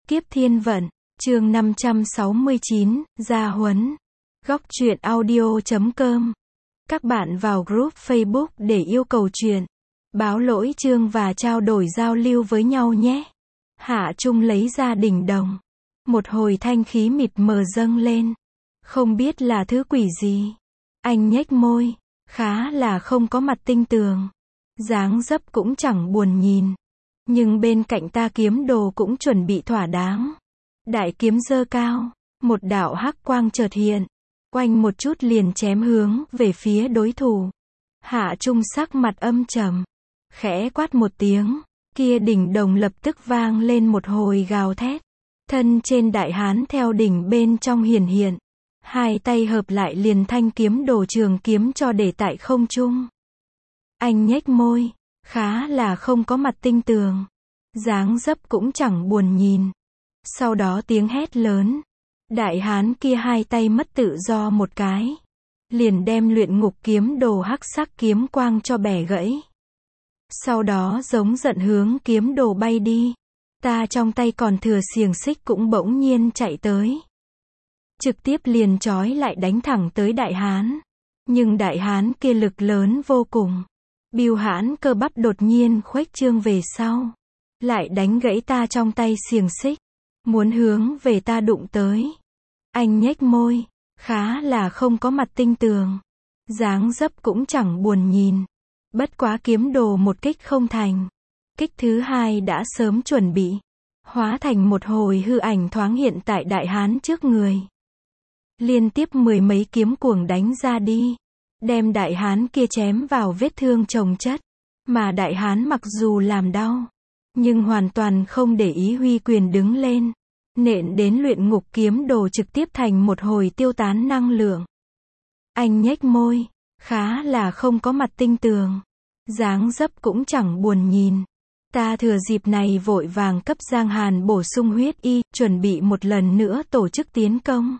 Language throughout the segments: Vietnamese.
Kiếp thiên vận, chương 569, gia huấn. Góc truyện audio.com. Các bạn vào group Facebook để yêu cầu truyện, báo lỗi chương và trao đổi giao lưu với nhau nhé. Hạ Trung lấy ra đỉnh đồng. Một hồi thanh khí mịt mờ dâng lên. Không biết là thứ quỷ gì. Anh nhếch môi, khá là không có mặt tinh tường. Dáng dấp cũng chẳng buồn nhìn. Nhưng bên cạnh ta kiếm đồ cũng chuẩn bị thỏa đáng. Đại kiếm giơ cao, một đạo hắc quang chợt hiện, oanh một chút liền chém hướng về phía đối thủ. Hạ Trung sắc mặt âm trầm, khẽ quát một tiếng, kia đỉnh đồng lập tức vang lên một hồi gào thét. Thân trên đại hán theo đỉnh bên trong hiển hiện, hai tay hợp lại liền thanh kiếm đồ trường kiếm cho để tại không trung. Anh nhếch môi, khá là không có mặt tinh tường. Dáng dấp cũng chẳng buồn nhìn. Sau đó tiếng hét lớn. Đại hán kia hai tay mất tự do một cái. Liền đem luyện ngục kiếm đồ hắc sắc kiếm quang cho bẻ gãy. Sau đó giống giận hướng kiếm đồ bay đi. Ta trong tay còn thừa xiềng xích cũng bỗng nhiên chạy tới. Trực tiếp liền trói lại đánh thẳng tới đại hán. Nhưng đại hán kia lực lớn vô cùng. Bưu hãn cơ bắp đột nhiên khuếch trương về sau. Lại đánh gãy ta trong tay xiềng xích. Muốn hướng về ta đụng tới. Anh nhếch môi, khá là không có mặt tinh tường. Dáng dấp cũng chẳng buồn nhìn. Bất quá kiếm đồ một kích không thành. Kích thứ hai đã sớm chuẩn bị. Hóa thành một hồi hư ảnh thoáng hiện tại đại hán trước người. Liên tiếp mười mấy kiếm cuồng đánh ra đi. Đem đại hán kia chém vào vết thương chồng chất. Mà đại hán mặc dù làm đau, nhưng hoàn toàn không để ý huy quyền đứng lên. Nện đến luyện ngục kiếm đồ trực tiếp thành một hồi tiêu tán năng lượng. Anh nhếch môi, khá là không có mặt tinh tường. Dáng dấp cũng chẳng buồn nhìn. Ta thừa dịp này vội vàng cấp Giang Hàn bổ sung huyết y, chuẩn bị một lần nữa tổ chức tiến công.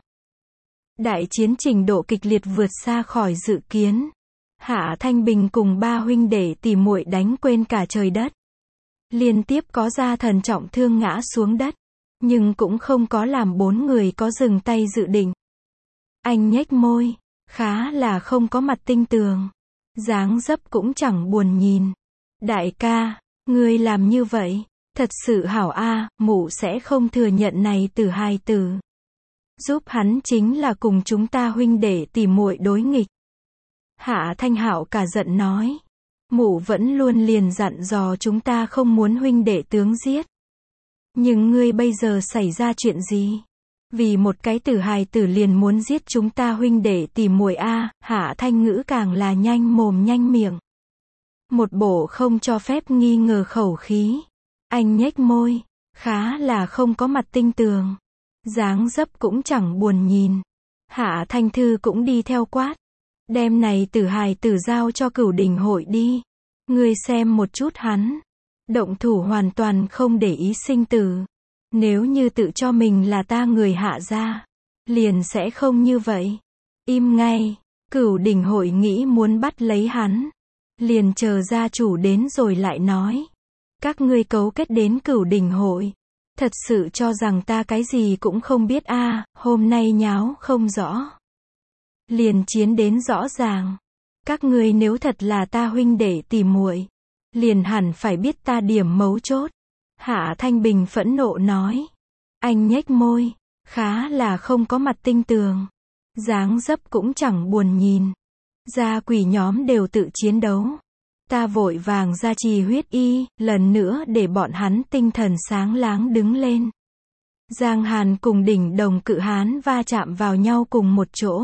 Đại chiến trình độ kịch liệt vượt xa khỏi dự kiến. Hạ Thanh Bình cùng ba huynh đệ tỉ muội đánh quên cả trời đất. Liên tiếp có gia thần trọng thương ngã xuống đất. Nhưng cũng không có làm bốn người có dừng tay dự định. Anh nhếch môi, khá là không có mặt tinh tường. Dáng dấp cũng chẳng buồn nhìn. Đại ca, ngươi làm như vậy, thật sự hảo a, mụ sẽ không thừa nhận này từ hai từ. Giúp hắn chính là cùng chúng ta huynh đệ tỉ muội đối nghịch. Hạ Thanh Hạo cả giận nói. Mụ vẫn luôn liền dặn dò chúng ta không muốn huynh đệ tướng giết. Nhưng ngươi bây giờ xảy ra chuyện gì? Vì một cái tử hài tử liền muốn giết chúng ta huynh đệ tỉ muội a, Hạ Thanh Ngữ càng là nhanh mồm nhanh miệng. Một bộ không cho phép nghi ngờ khẩu khí. Anh nhếch môi, khá là không có mặt tinh tường. Dáng dấp cũng chẳng buồn nhìn. Hạ Thanh Thư cũng đi theo quát. Đem này tử hài tử giao cho Cửu Đình hội đi. Ngươi xem một chút hắn. Động thủ hoàn toàn không để ý sinh tử. Nếu như tự cho mình là ta người Hạ gia, liền sẽ không như vậy. Im ngay. Cửu Đình hội nghĩ muốn bắt lấy hắn. Liền chờ gia chủ đến rồi lại nói. Các ngươi cấu kết đến Cửu Đình hội. Thật sự cho rằng ta cái gì cũng không biết a, hôm nay nháo không rõ. Liền chiến đến rõ ràng. Các ngươi nếu thật là ta huynh đệ tỉ muội, liền hẳn phải biết ta điểm mấu chốt. Hạ Thanh Bình phẫn nộ nói. Anh nhếch môi, khá là không có mặt tinh tường. Dáng dấp cũng chẳng buồn nhìn. Gia quỷ nhóm đều tự chiến đấu. Ta vội vàng ra trì huyết y, lần nữa để bọn hắn tinh thần sáng láng đứng lên. Giang Hàn cùng đỉnh đồng cự hán va chạm vào nhau cùng một chỗ.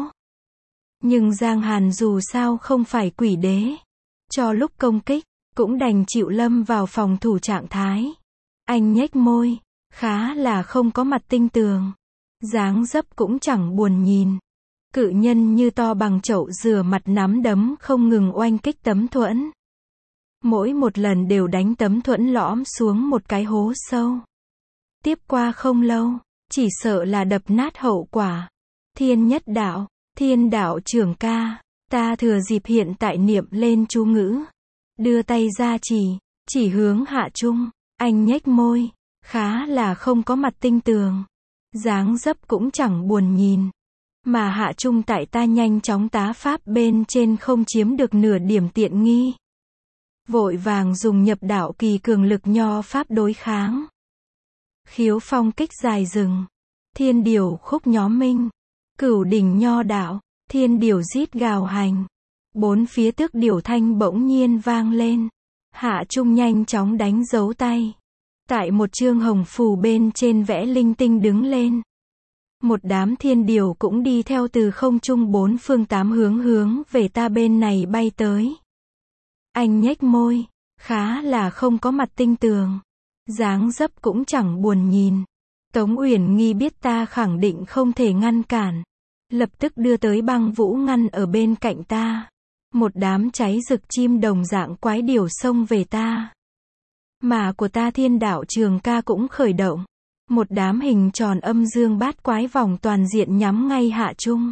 Nhưng Giang Hàn dù sao không phải quỷ đế. Cho lúc công kích, cũng đành chịu lâm vào phòng thủ trạng thái. Anh nhếch môi, khá là không có mặt tinh tường. Dáng dấp cũng chẳng buồn nhìn. Cự nhân như to bằng chậu rửa mặt nắm đấm không ngừng oanh kích tấm thuẫn. Mỗi một lần đều đánh tấm thuẫn lõm xuống một cái hố sâu. Tiếp qua không lâu, chỉ sợ là đập nát hậu quả. Thiên nhất đạo, thiên đạo trưởng ca, ta thừa dịp hiện tại niệm lên chú ngữ. Đưa tay ra chỉ hướng Hạ Trung. Anh nhếch môi, khá là không có mặt tinh tường. Dáng dấp cũng chẳng buồn nhìn. Mà Hạ Trung tại ta nhanh chóng tá pháp bên trên không chiếm được nửa điểm tiện nghi. Vội vàng dùng nhập đạo kỳ cường lực nho pháp đối kháng. Khiếu phong kích dài rừng. Thiên điểu khúc nhóm minh. Cửu đỉnh nho đạo. Thiên điểu rít gào hành. Bốn phía tước điểu thanh bỗng nhiên vang lên. Hạ Trung nhanh chóng đánh dấu tay. Tại một chương hồng phù bên trên vẽ linh tinh đứng lên. Một đám thiên điểu cũng đi theo từ không trung bốn phương tám hướng về ta bên này bay tới. Anh nhếch môi, khá là không có mặt tinh tường. Dáng dấp cũng chẳng buồn nhìn. Tống Uyển Nghi biết ta khẳng định không thể ngăn cản. Lập tức đưa tới băng vũ ngăn ở bên cạnh ta. Một đám cháy rực chim đồng dạng quái điểu xông về ta. Mà của ta Thiên Đạo Trường Ca cũng khởi động. Một đám hình tròn âm dương bát quái vòng toàn diện nhắm ngay Hạ Trung.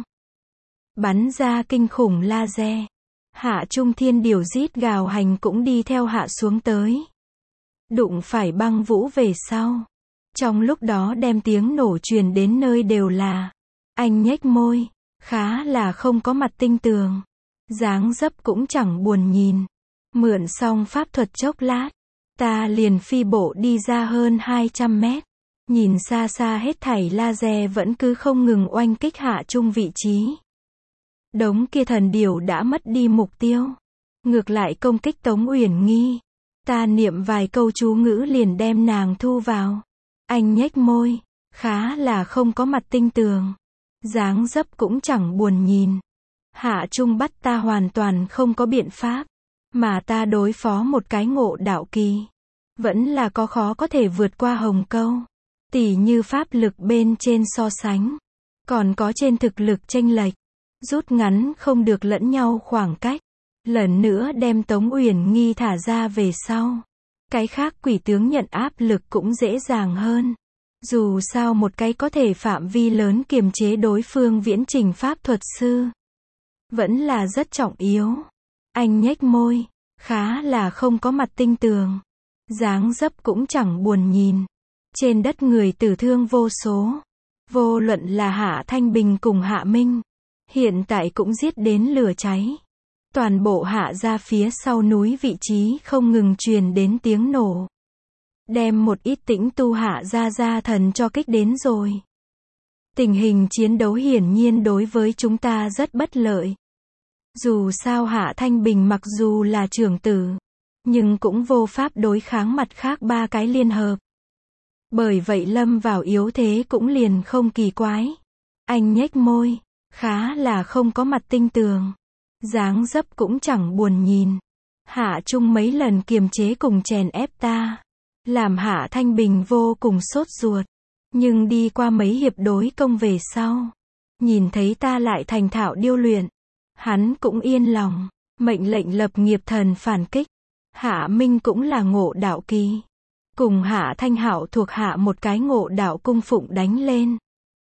Bắn ra kinh khủng laser. Hạ Trung thiên điểu rít gào hành cũng đi theo hạ xuống tới. Đụng phải băng vũ về sau. Trong lúc đó đem tiếng nổ truyền đến nơi đều là. Anh nhếch môi, khá là không có mặt tinh tường. Dáng dấp cũng chẳng buồn nhìn. Mượn xong pháp thuật chốc lát. Ta liền phi bộ đi ra hơn 200 mét. Nhìn xa xa hết thảy laser vẫn cứ không ngừng oanh kích Hạ Trung vị trí. Đống kia thần điểu đã mất đi mục tiêu. Ngược lại công kích Tống Uyển Nghi. Ta niệm vài câu chú ngữ liền đem nàng thu vào. Anh nhếch môi, khá là không có mặt tinh tường. Dáng dấp cũng chẳng buồn nhìn. Hạ Trung bắt ta hoàn toàn không có biện pháp. Mà ta đối phó một cái ngộ đạo kỳ. Vẫn là khó có thể vượt qua hồng câu. Tỉ như pháp lực bên trên so sánh. Còn có trên thực lực chênh lệch. Rút ngắn không được lẫn nhau khoảng cách. Lần nữa đem Tống Uyển Nghi thả ra về sau. Cái khác quỷ tướng nhận áp lực cũng dễ dàng hơn. Dù sao một cái có thể phạm vi lớn kiềm chế đối phương viễn trình pháp thuật sư. Vẫn là rất trọng yếu. Anh nhếch môi, khá là không có mặt tinh tường. Dáng dấp cũng chẳng buồn nhìn. Trên đất người tử thương vô số. Vô luận là Hạ Thanh Bình cùng Hạ Minh. Hiện tại cũng giết đến lửa cháy. Toàn bộ hạ ra phía sau núi vị trí không ngừng truyền đến tiếng nổ. Đem một ít tĩnh tu hạ ra thần cho kích đến rồi. Tình hình chiến đấu hiển nhiên đối với chúng ta rất bất lợi. Dù sao Hạ Thanh Bình mặc dù là trưởng tử, nhưng cũng vô pháp đối kháng mặt khác ba cái liên hợp. Bởi vậy lâm vào yếu thế cũng liền không kỳ quái. Anh nhếch môi, khá là không có mặt tinh tường. Dáng dấp cũng chẳng buồn nhìn. Hạ Trung mấy lần kiềm chế cùng chèn ép ta. Làm Hạ Thanh Bình vô cùng sốt ruột. Nhưng đi qua mấy hiệp đối công về sau. Nhìn thấy ta lại thành thạo điêu luyện. Hắn cũng yên lòng. Mệnh lệnh lập nghiệp thần phản kích. Hạ Minh cũng là ngộ đạo kỳ. Cùng Hạ Thanh Hạo thuộc hạ một cái ngộ đạo cung phụng đánh lên.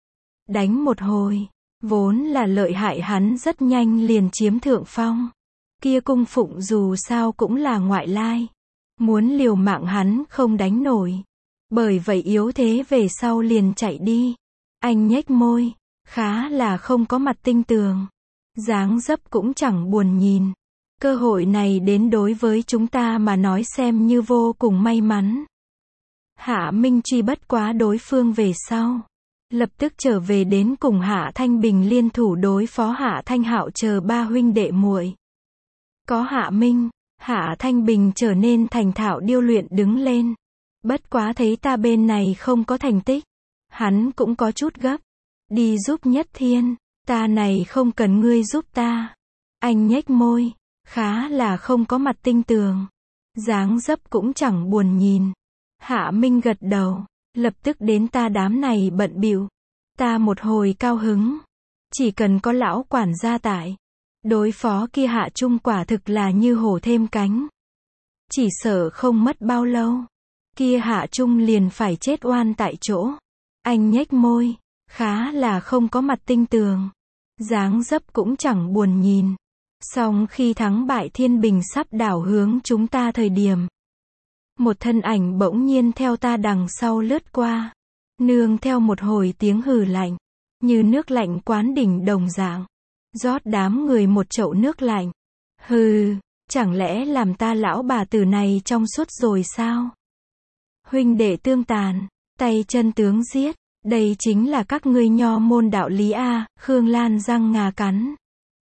Đánh một hồi. Vốn là lợi hại hắn rất nhanh liền chiếm thượng phong. Kia cung phụng dù sao cũng là ngoại lai. Muốn liều mạng hắn không đánh nổi. Bởi vậy yếu thế về sau liền chạy đi. Anh nhếch môi, khá là không có mặt tinh tường. Dáng dấp cũng chẳng buồn nhìn. Cơ hội này đến đối với chúng ta mà nói xem như vô cùng may mắn. Hạ Minh truy bất quá đối phương về sau. Lập tức trở về đến cùng Hạ Thanh Bình liên thủ đối phó Hạ Thanh Hạo chờ ba huynh đệ muội. Có Hạ Minh, Hạ Thanh Bình trở nên thành thạo điêu luyện đứng lên. Bất quá thấy ta bên này không có thành tích. Hắn cũng có chút gấp. Đi giúp Nhất Thiên, ta này không cần ngươi giúp ta. Anh nhếch môi, khá là không có mặt tinh tường. Dáng dấp cũng chẳng buồn nhìn. Hạ Minh gật đầu. Lập tức đến ta đám này bận bịu. Ta một hồi cao hứng. Chỉ cần có lão quản gia tại. Đối phó kia Hạ Trung quả thực là như hổ thêm cánh. Chỉ sợ không mất bao lâu. Kia Hạ Trung liền phải chết oan tại chỗ. Anh nhếch môi. Khá là không có mặt tinh tường. Dáng dấp cũng chẳng buồn nhìn. Song khi thắng bại thiên bình sắp đảo hướng chúng ta thời điểm. một thân ảnh bỗng nhiên theo ta đằng sau lướt qua. Nương theo một hồi tiếng hừ lạnh, như nước lạnh quán đỉnh đồng dạng. Rót đám người một chậu nước lạnh. Hừ, chẳng lẽ làm ta lão bà tử này trong suốt rồi sao? Huynh đệ tương tàn, tay chân tướng giết, đây chính là các ngươi nho môn đạo lý a. Khương Lan răng ngà cắn.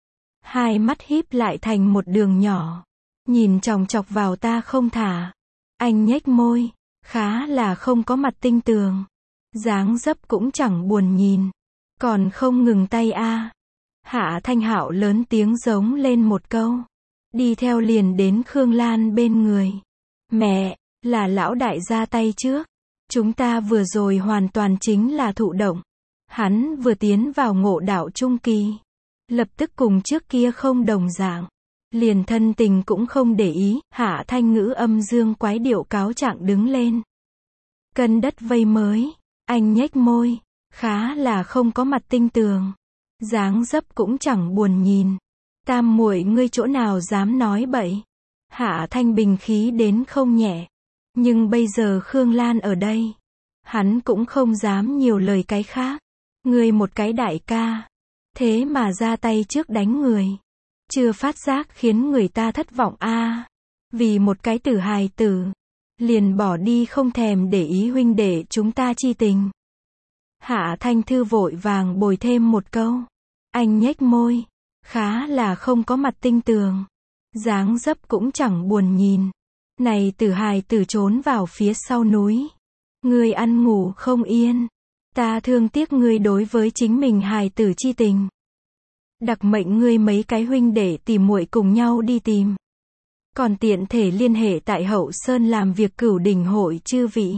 Hai mắt híp lại thành một đường nhỏ, nhìn chòng chọc vào ta không thả. Anh nhếch môi, khá là không có mặt tinh tường. Dáng dấp cũng chẳng buồn nhìn. Còn không ngừng tay a. Hạ Thanh Hạo lớn tiếng giống lên một câu. Đi theo liền đến Khương Lan bên người. Mẹ, là lão đại ra tay trước. Chúng ta vừa rồi hoàn toàn chính là thụ động. Hắn vừa tiến vào ngộ đạo trung kỳ. Lập tức cùng trước kia không đồng dạng. Liền thân tình cũng không để ý. Hạ Thanh ngữ âm dương quái điệu cáo trạng đứng lên. Cân đất vây mới. Anh nhếch môi, khá là không có mặt tinh tường. Dáng dấp cũng chẳng buồn nhìn. Tam muội ngươi chỗ nào dám nói bậy. Hạ Thanh bình khí đến không nhẹ. Nhưng bây giờ Khương Lan ở đây. Hắn cũng không dám nhiều lời cái khác. Ngươi một cái đại ca. Thế mà ra tay trước đánh người. Chưa phát giác khiến người ta thất vọng a. Vì một cái tử hài tử. Liền bỏ đi không thèm để ý huynh đệ chúng ta chi tình. Hạ Thanh Thư vội vàng bồi thêm một câu. Anh nhếch môi, khá là không có mặt tinh tường. Dáng dấp cũng chẳng buồn nhìn. Này tử hài tử trốn vào phía sau núi. Ngươi ăn ngủ không yên. Ta thương tiếc ngươi đối với chính mình hài tử chi tình. Đặc mệnh ngươi mấy cái huynh đệ tìm muội cùng nhau đi tìm. Còn tiện thể liên hệ tại Hậu Sơn làm việc Cửu Đỉnh hội chư vị.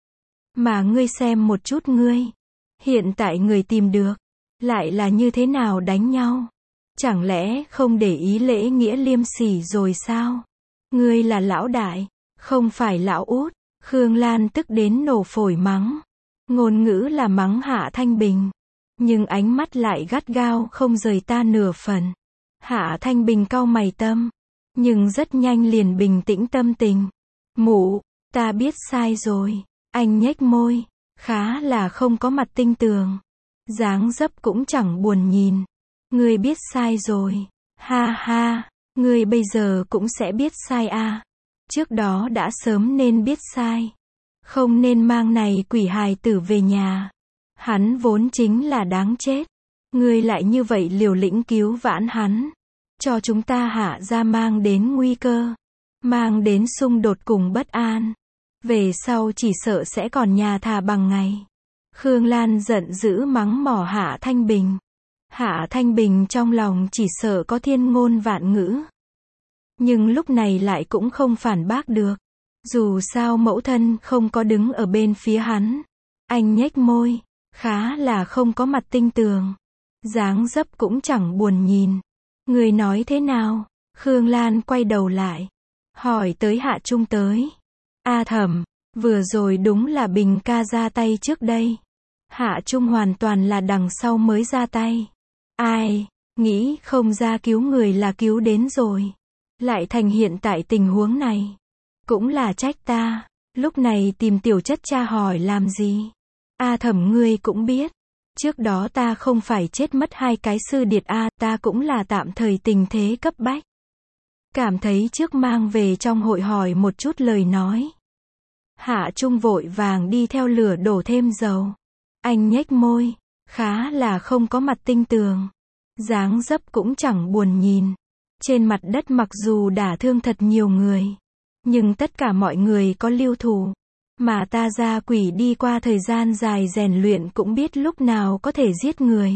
Mà ngươi xem một chút ngươi. Hiện tại người tìm được. Lại là như thế nào đánh nhau? Chẳng lẽ không để ý lễ nghĩa liêm sỉ rồi sao? Ngươi là lão đại, không phải lão út. Khương Lan tức đến nổ phổi mắng. Ngôn ngữ là mắng Hạ Thanh Bình. Nhưng ánh mắt lại gắt gao không rời ta nửa phần. Hạ Thanh Bình cau mày tâm. Nhưng rất nhanh liền bình tĩnh tâm tình. Mụ, ta biết sai rồi. Anh nhếch môi, khá là không có mặt tinh tường. Dáng dấp cũng chẳng buồn nhìn. Ngươi biết sai rồi. Ha ha, ngươi bây giờ cũng sẽ biết sai a. Trước đó đã sớm nên biết sai. Không nên mang này quỷ hài tử về nhà. Hắn vốn chính là đáng chết. Ngươi lại như vậy liều lĩnh cứu vãn hắn. Cho chúng ta Hạ ra mang đến nguy cơ. Mang đến xung đột cùng bất an. Về sau chỉ sợ sẽ còn nhà thà bằng ngày. Khương Lan giận dữ mắng mỏ Hạ Thanh Bình. Hạ Thanh Bình trong lòng chỉ sợ có thiên ngôn vạn ngữ. Nhưng lúc này lại cũng không phản bác được. Dù sao mẫu thân không có đứng ở bên phía hắn. Anh nhếch môi, khá là không có mặt tinh tường. Dáng dấp cũng chẳng buồn nhìn. Người nói thế nào? Khương Lan quay đầu lại. Hỏi tới Hạ Trung tới. A Thẩm, vừa rồi đúng là Bình ca ra tay trước đây. Hạ Trung hoàn toàn là đằng sau mới ra tay. Ai, nghĩ không ra cứu người là cứu đến rồi. Lại thành hiện tại tình huống này. Cũng là trách ta. Lúc này tìm tiểu chất cha hỏi làm gì? A Thẩm ngươi cũng biết. Trước đó ta không phải chết mất hai cái sư điệt a, ta cũng là tạm thời tình thế cấp bách. Cảm thấy trước mang về trong hội hỏi một chút lời nói. Hạ Trung vội vàng đi theo lửa đổ thêm dầu. Anh nhếch môi, khá là không có mặt tinh tường. Dáng dấp cũng chẳng buồn nhìn. Trên mặt đất mặc dù đả thương thật nhiều người. Nhưng tất cả mọi người có lưu thủ. Mà ta ra quỷ đi qua thời gian dài rèn luyện cũng biết lúc nào có thể giết người.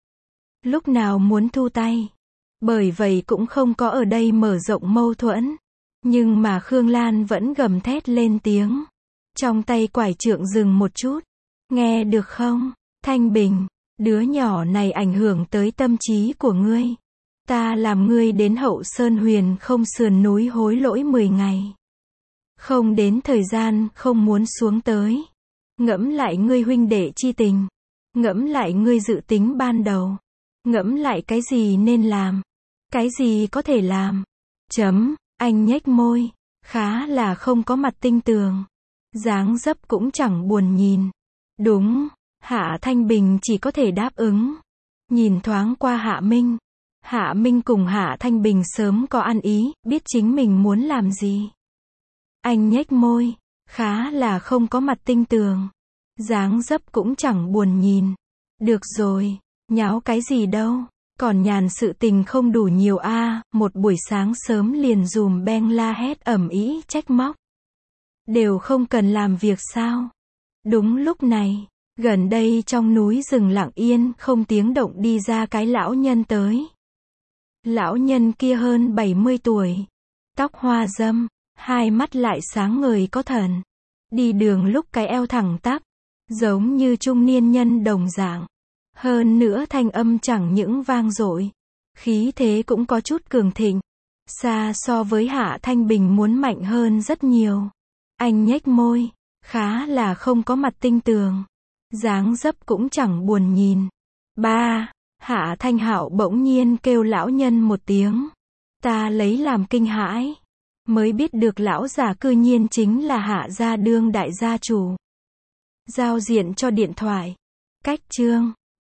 Lúc nào muốn thu tay. Bởi vậy cũng không có ở đây mở rộng mâu thuẫn. Nhưng mà Khương Lan vẫn gầm thét lên tiếng. Trong tay quải trượng dừng một chút. Nghe được không? Thanh Bình, đứa nhỏ này ảnh hưởng tới tâm trí của ngươi. Ta làm ngươi đến Hậu Sơn Huyền không sườn núi hối lỗi 10 ngày. Không đến thời gian không muốn xuống tới. Ngẫm lại ngươi huynh đệ chi tình. Ngẫm lại ngươi dự tính ban đầu. Ngẫm lại cái gì nên làm. Cái gì có thể làm. Chấm, anh nhếch môi. khá là không có mặt tinh tường. Dáng dấp cũng chẳng buồn nhìn. Đúng, Hạ Thanh Bình chỉ có thể đáp ứng. Nhìn thoáng qua Hạ Minh. Hạ Minh cùng Hạ Thanh Bình sớm có ăn ý, biết chính mình muốn làm gì. Anh nhếch môi, khá là không có mặt tinh tường. Dáng dấp cũng chẳng buồn nhìn. Được rồi, nháo cái gì đâu. Còn nhàn sự tình không đủ nhiều a, một buổi sáng sớm liền dùm beng la hét ầm ĩ trách móc. Đều không cần làm việc sao? Đúng lúc này, gần đây trong núi rừng lặng yên, không tiếng động đi ra cái lão nhân tới. Lão nhân kia hơn 70 tuổi, tóc hoa râm, hai mắt lại sáng ngời có thần. Đi đường lúc cái eo thẳng tắp, giống như trung niên nhân đồng dạng. Hơn nữa thanh âm chẳng những vang dội, khí thế cũng có chút cường thịnh. Xa so với Hạ Thanh Bình muốn mạnh hơn rất nhiều. Anh nhếch môi, khá là không có mặt tinh tường. Dáng dấp cũng chẳng buồn nhìn. Ba, Hạ Thanh Hạo bỗng nhiên kêu lão nhân một tiếng. Ta lấy làm kinh hãi. Mới biết được lão già cư nhiên chính là Hạ gia đương đại gia chủ. Giao diện cho điện thoại. Cách chương